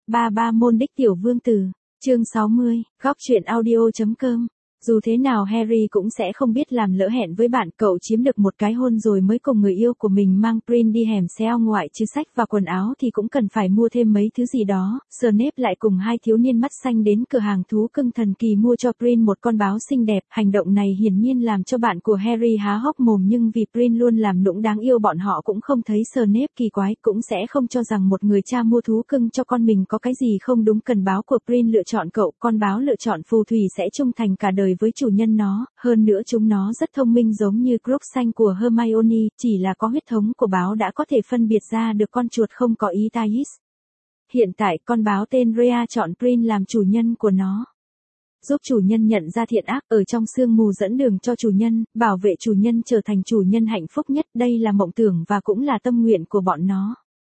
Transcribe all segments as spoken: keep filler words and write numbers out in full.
ba ba môn đích tiểu vương tử, chương sáu mươi, góc truyện audio chấm com. Dù thế nào Harry cũng sẽ không biết làm lỡ hẹn với bạn, cậu chiếm được một cái hôn rồi mới cùng người yêu của mình mang Prin đi hẻm xeo, ngoại trừ sách và quần áo thì cũng cần phải mua thêm mấy thứ gì đó. Snape lại cùng hai thiếu niên mắt xanh đến cửa hàng thú cưng thần kỳ mua cho Prin một con báo xinh đẹp. Hành động này hiển nhiên làm cho bạn của Harry há hốc mồm, nhưng vì Prin luôn làm nũng đáng yêu, bọn họ cũng không thấy Snape kỳ quái, cũng sẽ không cho rằng một người cha mua thú cưng cho con mình có cái gì không đúng. Cần báo của Prin lựa chọn cậu, con báo lựa chọn phù thủy sẽ trung thành cả đời với chủ nhân nó, hơn nữa chúng nó rất thông minh giống như Crookshanks của Hermione, chỉ là có huyết thống của báo đã có thể phân biệt ra được con chuột không có ý Thais. Hiện tại con báo tên Rhea chọn Prin làm chủ nhân của nó, giúp chủ nhân nhận ra thiện ác, ở trong sương mù dẫn đường cho chủ nhân, bảo vệ chủ nhân trở thành chủ nhân hạnh phúc nhất. Đây là mộng tưởng và cũng là tâm nguyện của bọn nó.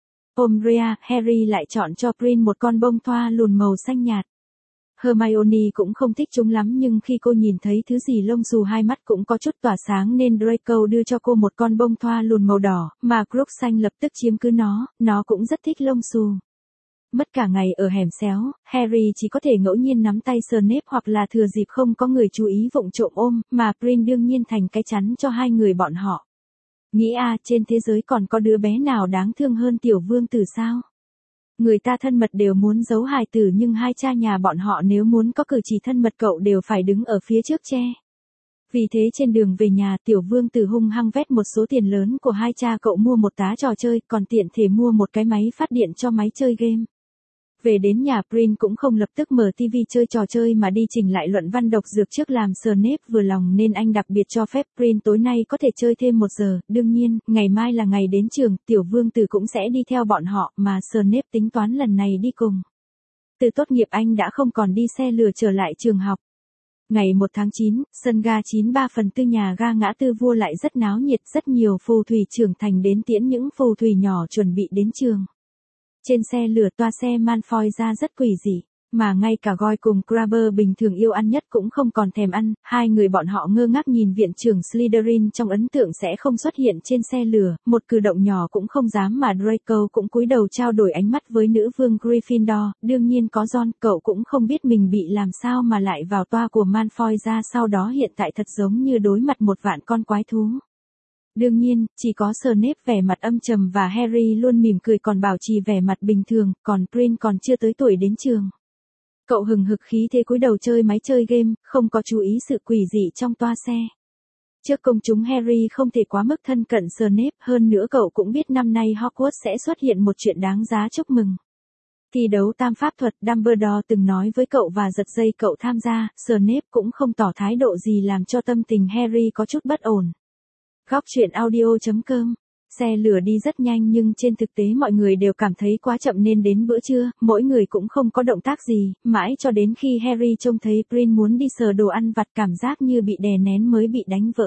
Ôm Rhea, Harry lại chọn cho Prin một con bông thoa lùn màu xanh nhạt. Hermione cũng không thích chúng lắm, nhưng khi cô nhìn thấy thứ gì lông xù hai mắt cũng có chút tỏa sáng nên Draco đưa cho cô một con bông thoa lùn màu đỏ, mà Crookshanks lập tức chiếm cứ nó, nó cũng rất thích lông xù. Mất cả ngày ở hẻm xéo, Harry chỉ có thể ngẫu nhiên nắm tay Snape hoặc là thừa dịp không có người chú ý vụng trộm ôm, mà Prin đương nhiên thành cái chắn cho hai người bọn họ. Nghĩ à, trên thế giới còn có đứa bé nào đáng thương hơn tiểu vương tử sao? Người ta thân mật đều muốn giấu hài tử, nhưng hai cha nhà bọn họ nếu muốn có cử chỉ thân mật cậu đều phải đứng ở phía trước che. Vì thế trên đường về nhà, tiểu vương tử hung hăng vét một số tiền lớn của hai cha cậu mua một tá trò chơi, còn tiện thể mua một cái máy phát điện cho máy chơi game. Về đến nhà, Prin cũng không lập tức mở tivi chơi trò chơi mà đi chỉnh lại luận văn độc dược trước, làm Snape vừa lòng nên anh đặc biệt cho phép Prin tối nay có thể chơi thêm một giờ. Đương nhiên, ngày mai là ngày đến trường, tiểu vương tử cũng sẽ đi theo bọn họ, mà Snape tính toán lần này đi cùng. Từ tốt nghiệp anh đã không còn đi xe lửa trở lại trường học. Ngày một tháng chín, sân ga chín ba phần tư nhà ga ngã tư vua lại rất náo nhiệt, rất nhiều phù thủy trưởng thành đến tiễn những phù thủy nhỏ chuẩn bị đến trường. Trên xe lửa, toa xe Malfoy ra rất quỷ dị, mà ngay cả Goyle cùng Crabber bình thường yêu ăn nhất cũng không còn thèm ăn. Hai người bọn họ ngơ ngác nhìn viện trưởng Slytherin trong ấn tượng sẽ không xuất hiện trên xe lửa, một cử động nhỏ cũng không dám, mà Draco cũng cúi đầu trao đổi ánh mắt với nữ vương Gryffindor. Đương nhiên có Ron, cậu cũng không biết mình bị làm sao mà lại vào toa của Malfoy ra, sau đó hiện tại thật giống như đối mặt một vạn con quái thú. Đương nhiên, chỉ có Snape vẻ mặt âm trầm và Harry luôn mỉm cười còn bảo trì vẻ mặt bình thường, còn Prin còn chưa tới tuổi đến trường. Cậu hừng hực khí thế cúi đầu chơi máy chơi game, không có chú ý sự quỷ dị trong toa xe. Trước công chúng Harry không thể quá mức thân cận Snape, hơn nữa cậu cũng biết năm nay Hogwarts sẽ xuất hiện một chuyện đáng giá chúc mừng. Thi đấu tam pháp thuật, Dumbledore từng nói với cậu và giật dây cậu tham gia. Snape cũng không tỏ thái độ gì làm cho tâm tình Harry có chút bất ổn. Góc truyện audio chấm com. Xe lửa đi rất nhanh nhưng trên thực tế mọi người đều cảm thấy quá chậm nên đến bữa trưa, mỗi người cũng không có động tác gì, mãi cho đến khi Harry trông thấy Prin muốn đi sờ đồ ăn vặt, cảm giác như bị đè nén mới bị đánh vỡ.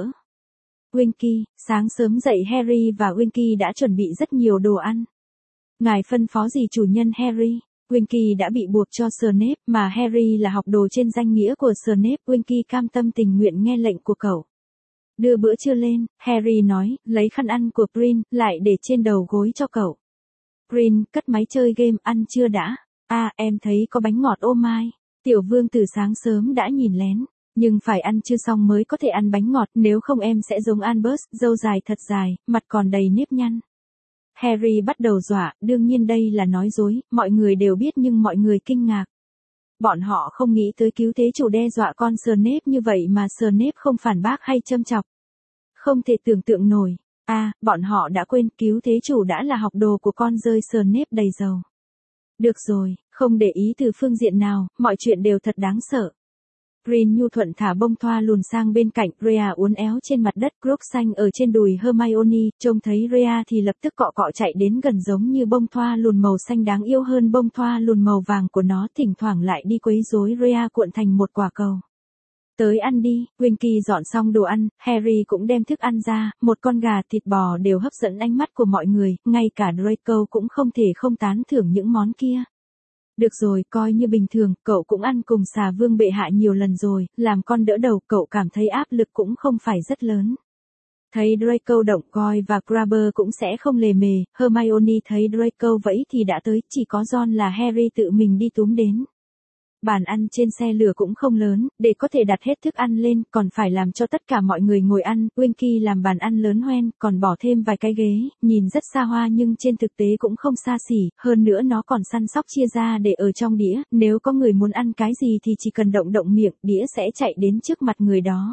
Winky, sáng sớm dậy Harry và Winky đã chuẩn bị rất nhiều đồ ăn. Ngài phân phó gì chủ nhân Harry? Winky đã bị buộc cho Snape, mà Harry là học đồ trên danh nghĩa của Snape. Winky cam tâm tình nguyện nghe lệnh của cậu. Đưa bữa trưa lên, Harry nói, lấy khăn ăn của Prin, lại để trên đầu gối cho cậu. Prin, cất máy chơi game, ăn chưa đã? À, em thấy có bánh ngọt ô mai. Tiểu vương từ sáng sớm đã nhìn lén, nhưng phải ăn chưa xong mới có thể ăn bánh ngọt, nếu không em sẽ giống Albus, râu dài thật dài, mặt còn đầy nếp nhăn. Harry bắt đầu dọa, đương nhiên đây là nói dối, mọi người đều biết nhưng mọi người kinh ngạc. Bọn họ không nghĩ tới cứu thế chủ đe dọa con Snape như vậy mà Snape không phản bác hay châm chọc. Không thể tưởng tượng nổi. À, bọn họ đã quên cứu thế chủ đã là học đồ của con rơi Snape đầy giàu. Được rồi, không để ý từ phương diện nào, mọi chuyện đều thật đáng sợ. Prin nhu thuận thả bông thoa lùn sang bên cạnh, Rhea uốn éo trên mặt đất, Crookshanks ở trên đùi Hermione, trông thấy Rhea thì lập tức cọ cọ chạy đến gần, giống như bông thoa lùn màu xanh đáng yêu hơn bông thoa lùn màu vàng của nó, thỉnh thoảng lại đi quấy rối Rhea cuộn thành một quả cầu. Tới ăn đi, Winky dọn xong đồ ăn, Harry cũng đem thức ăn ra, một con gà, thịt bò đều hấp dẫn ánh mắt của mọi người, ngay cả Draco cũng không thể không tán thưởng những món kia. Được rồi, coi như bình thường, cậu cũng ăn cùng xà vương bệ hạ nhiều lần rồi, làm con đỡ đầu, cậu cảm thấy áp lực cũng không phải rất lớn. Thấy Draco động Goyle và Crabbe cũng sẽ không lề mề, Hermione thấy Draco vẫy thì đã tới, chỉ có Ron là Harry tự mình đi túm đến. Bàn ăn trên xe lửa cũng không lớn, để có thể đặt hết thức ăn lên, còn phải làm cho tất cả mọi người ngồi ăn, Winky làm bàn ăn lớn hoen, còn bỏ thêm vài cái ghế, nhìn rất xa hoa nhưng trên thực tế cũng không xa xỉ, hơn nữa nó còn săn sóc chia ra để ở trong đĩa, nếu có người muốn ăn cái gì thì chỉ cần động động miệng, đĩa sẽ chạy đến trước mặt người đó.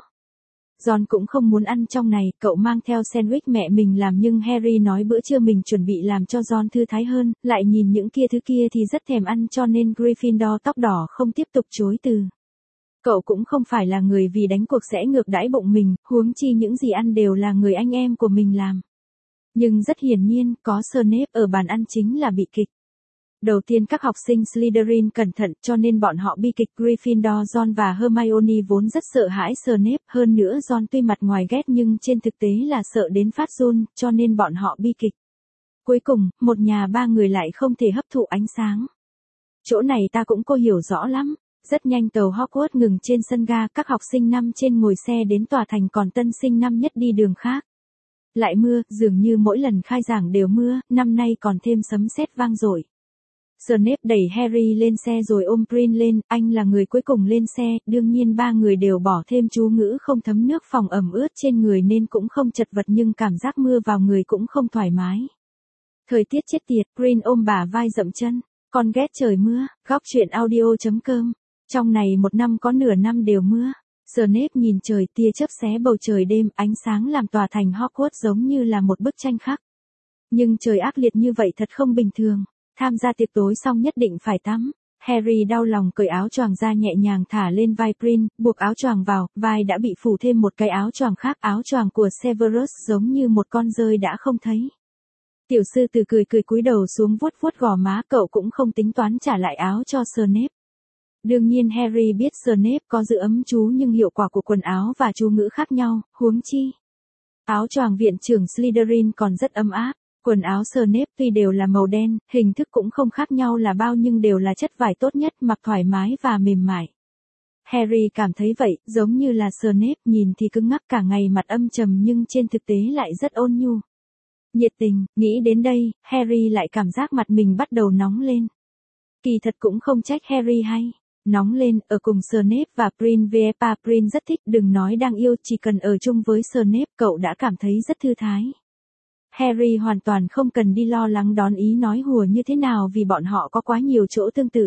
Ron cũng không muốn ăn trong này, cậu mang theo sandwich mẹ mình làm nhưng Harry nói bữa trưa mình chuẩn bị làm cho Ron thư thái hơn, lại nhìn những kia thứ kia thì rất thèm ăn cho nên Gryffindor tóc đỏ không tiếp tục chối từ. Cậu cũng không phải là người vì đánh cuộc sẽ ngược đãi bụng mình, huống chi những gì ăn đều là người anh em của mình làm. Nhưng rất hiển nhiên, có Snape ở bàn ăn chính là bị kịch. Đầu tiên các học sinh Slytherin cẩn thận cho nên bọn họ bi kịch Gryffindor. Ron và Hermione vốn rất sợ hãi Snape, hơn nữa Ron tuy mặt ngoài ghét nhưng trên thực tế là sợ đến phát run, cho nên bọn họ bi kịch. Cuối cùng, một nhà ba người lại không thể hấp thụ ánh sáng. Chỗ này ta cũng cô hiểu rõ lắm. Rất nhanh tàu Hogwarts ngừng trên sân ga, các học sinh năm trên ngồi xe đến tòa thành còn tân sinh năm nhất đi đường khác. Lại mưa, dường như mỗi lần khai giảng đều mưa, năm nay còn thêm sấm sét vang dội. Snape đẩy Harry lên xe rồi ôm Prin lên, anh là người cuối cùng lên xe, đương nhiên ba người đều bỏ thêm chú ngữ không thấm nước phòng ẩm ướt trên người nên cũng không chật vật nhưng cảm giác mưa vào người cũng không thoải mái. Thời tiết chết tiệt, Prin ôm bả vai dậm chân, con ghét trời mưa, góc chuyện audio chấm com. Trong này một năm có nửa năm đều mưa. Snape nhìn trời, tia chớp xé bầu trời đêm, ánh sáng làm tòa thành Hogwarts giống như là một bức tranh khắc. Nhưng trời ác liệt như vậy thật không bình thường. Tham gia tiệc tối xong nhất định phải tắm. Harry đau lòng cởi áo choàng ra nhẹ nhàng thả lên vai Prin, buộc áo choàng vào, vai đã bị phủ thêm một cái áo choàng khác, áo choàng của Severus giống như một con dơi đã không thấy. Tiểu sư tử cười cười cúi đầu xuống vuốt vuốt gò má, cậu cũng không tính toán trả lại áo cho Snape. Đương nhiên Harry biết Snape có giữ ấm chú nhưng hiệu quả của quần áo và chú ngữ khác nhau, huống chi. Áo choàng viện trưởng Slytherin còn rất ấm áp. Quần áo Snape tuy đều là màu đen, hình thức cũng không khác nhau là bao nhưng đều là chất vải tốt nhất, mặc thoải mái và mềm mại. Harry cảm thấy vậy, giống như là Snape nhìn thì cứng ngắc cả ngày mặt âm trầm nhưng trên thực tế lại rất ôn nhu. Nhiệt tình, nghĩ đến đây, Harry lại cảm giác mặt mình bắt đầu nóng lên. Kỳ thật cũng không trách Harry hay. Nóng lên, ở cùng Snape và Prin Vepa. Prin rất thích, đừng nói đang yêu, chỉ cần ở chung với Snape cậu đã cảm thấy rất thư thái. Harry hoàn toàn không cần đi lo lắng đón ý nói hùa như thế nào vì bọn họ có quá nhiều chỗ tương tự.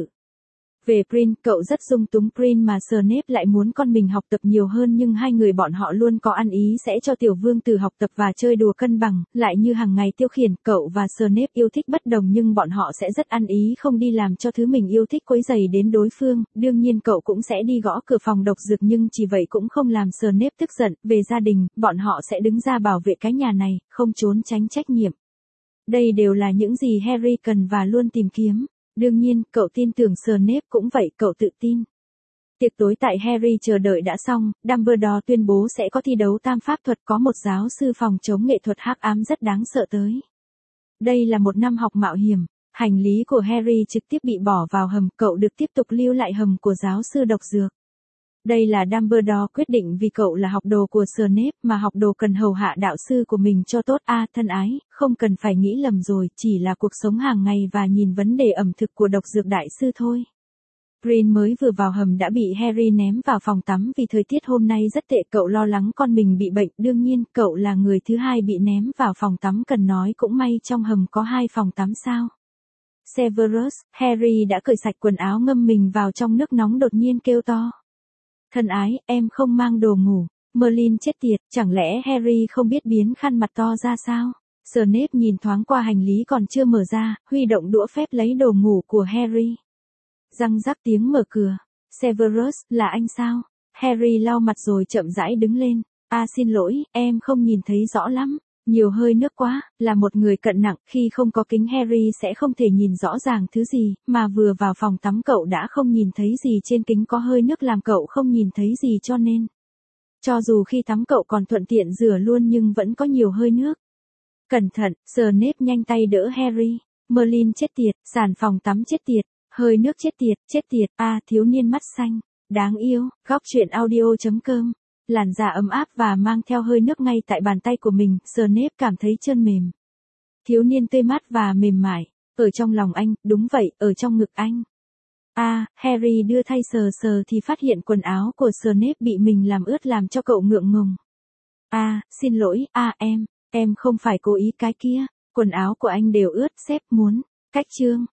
Về Prin, cậu rất dung túng Prin mà Snape lại muốn con mình học tập nhiều hơn nhưng hai người bọn họ luôn có ăn ý sẽ cho tiểu vương tử học tập và chơi đùa cân bằng, lại như hàng ngày tiêu khiển. Cậu và Snape yêu thích bất đồng nhưng bọn họ sẽ rất ăn ý không đi làm cho thứ mình yêu thích quấy rầy đến đối phương, đương nhiên cậu cũng sẽ đi gõ cửa phòng độc dược nhưng chỉ vậy cũng không làm Snape tức giận. Về gia đình, bọn họ sẽ đứng ra bảo vệ cái nhà này, không trốn tránh trách nhiệm. Đây đều là những gì Harry cần và luôn tìm kiếm. Đương nhiên, cậu tin tưởng Snape cũng vậy, cậu tự tin. Tiệc tối tại Harry chờ đợi đã xong, Dumbledore tuyên bố sẽ có thi đấu tam pháp thuật, có một giáo sư phòng chống nghệ thuật hắc ám rất đáng sợ tới. Đây là một năm học mạo hiểm, hành lý của Harry trực tiếp bị bỏ vào hầm, cậu được tiếp tục lưu lại hầm của giáo sư độc dược. Đây là Dumbledore quyết định vì cậu là học đồ của Snape mà học đồ cần hầu hạ đạo sư của mình cho tốt. A à, thân ái, không cần phải nghĩ lầm rồi, chỉ là cuộc sống hàng ngày và nhìn vấn đề ẩm thực của độc dược đại sư thôi. Prin mới vừa vào hầm đã bị Harry ném vào phòng tắm vì thời tiết hôm nay rất tệ, cậu lo lắng con mình bị bệnh, đương nhiên cậu là người thứ hai bị ném vào phòng tắm, cần nói cũng may trong hầm có hai phòng tắm sao. Severus, Harry đã cởi sạch quần áo ngâm mình vào trong nước nóng đột nhiên kêu to. Thân ái, em không mang đồ ngủ. Merlin chết tiệt, chẳng lẽ Harry không biết biến khăn mặt to ra sao? Snape nhìn thoáng qua hành lý còn chưa mở ra, huy động đũa phép lấy đồ ngủ của Harry. Răng rắc tiếng mở cửa. Severus, là anh sao? Harry lau mặt rồi chậm rãi đứng lên. À xin lỗi, em không nhìn thấy rõ lắm. Nhiều hơi nước quá, là một người cận nặng, khi không có kính Harry sẽ không thể nhìn rõ ràng thứ gì, mà vừa vào phòng tắm cậu đã không nhìn thấy gì, trên kính có hơi nước làm cậu không nhìn thấy gì cho nên. Cho dù khi tắm cậu còn thuận tiện rửa luôn nhưng vẫn có nhiều hơi nước. Cẩn thận, Snape nhanh tay đỡ Harry. Merlin chết tiệt, sàn phòng tắm chết tiệt, hơi nước chết tiệt, chết tiệt, a à, thiếu niên mắt xanh, đáng yêu, góc chuyện audio chấm com Làn da ấm áp và mang theo hơi nước ngay tại bàn tay của mình, Snape cảm thấy trơn mềm. Thiếu niên tươi mát và mềm mại. Ở trong lòng anh, đúng vậy, ở trong ngực anh. A, à, Harry đưa tay sờ sờ thì phát hiện quần áo của Snape bị mình làm ướt làm cho cậu ngượng ngùng. A, à, xin lỗi, a à, em, em không phải cố ý cái kia, quần áo của anh đều ướt, sếp muốn. Cách chương.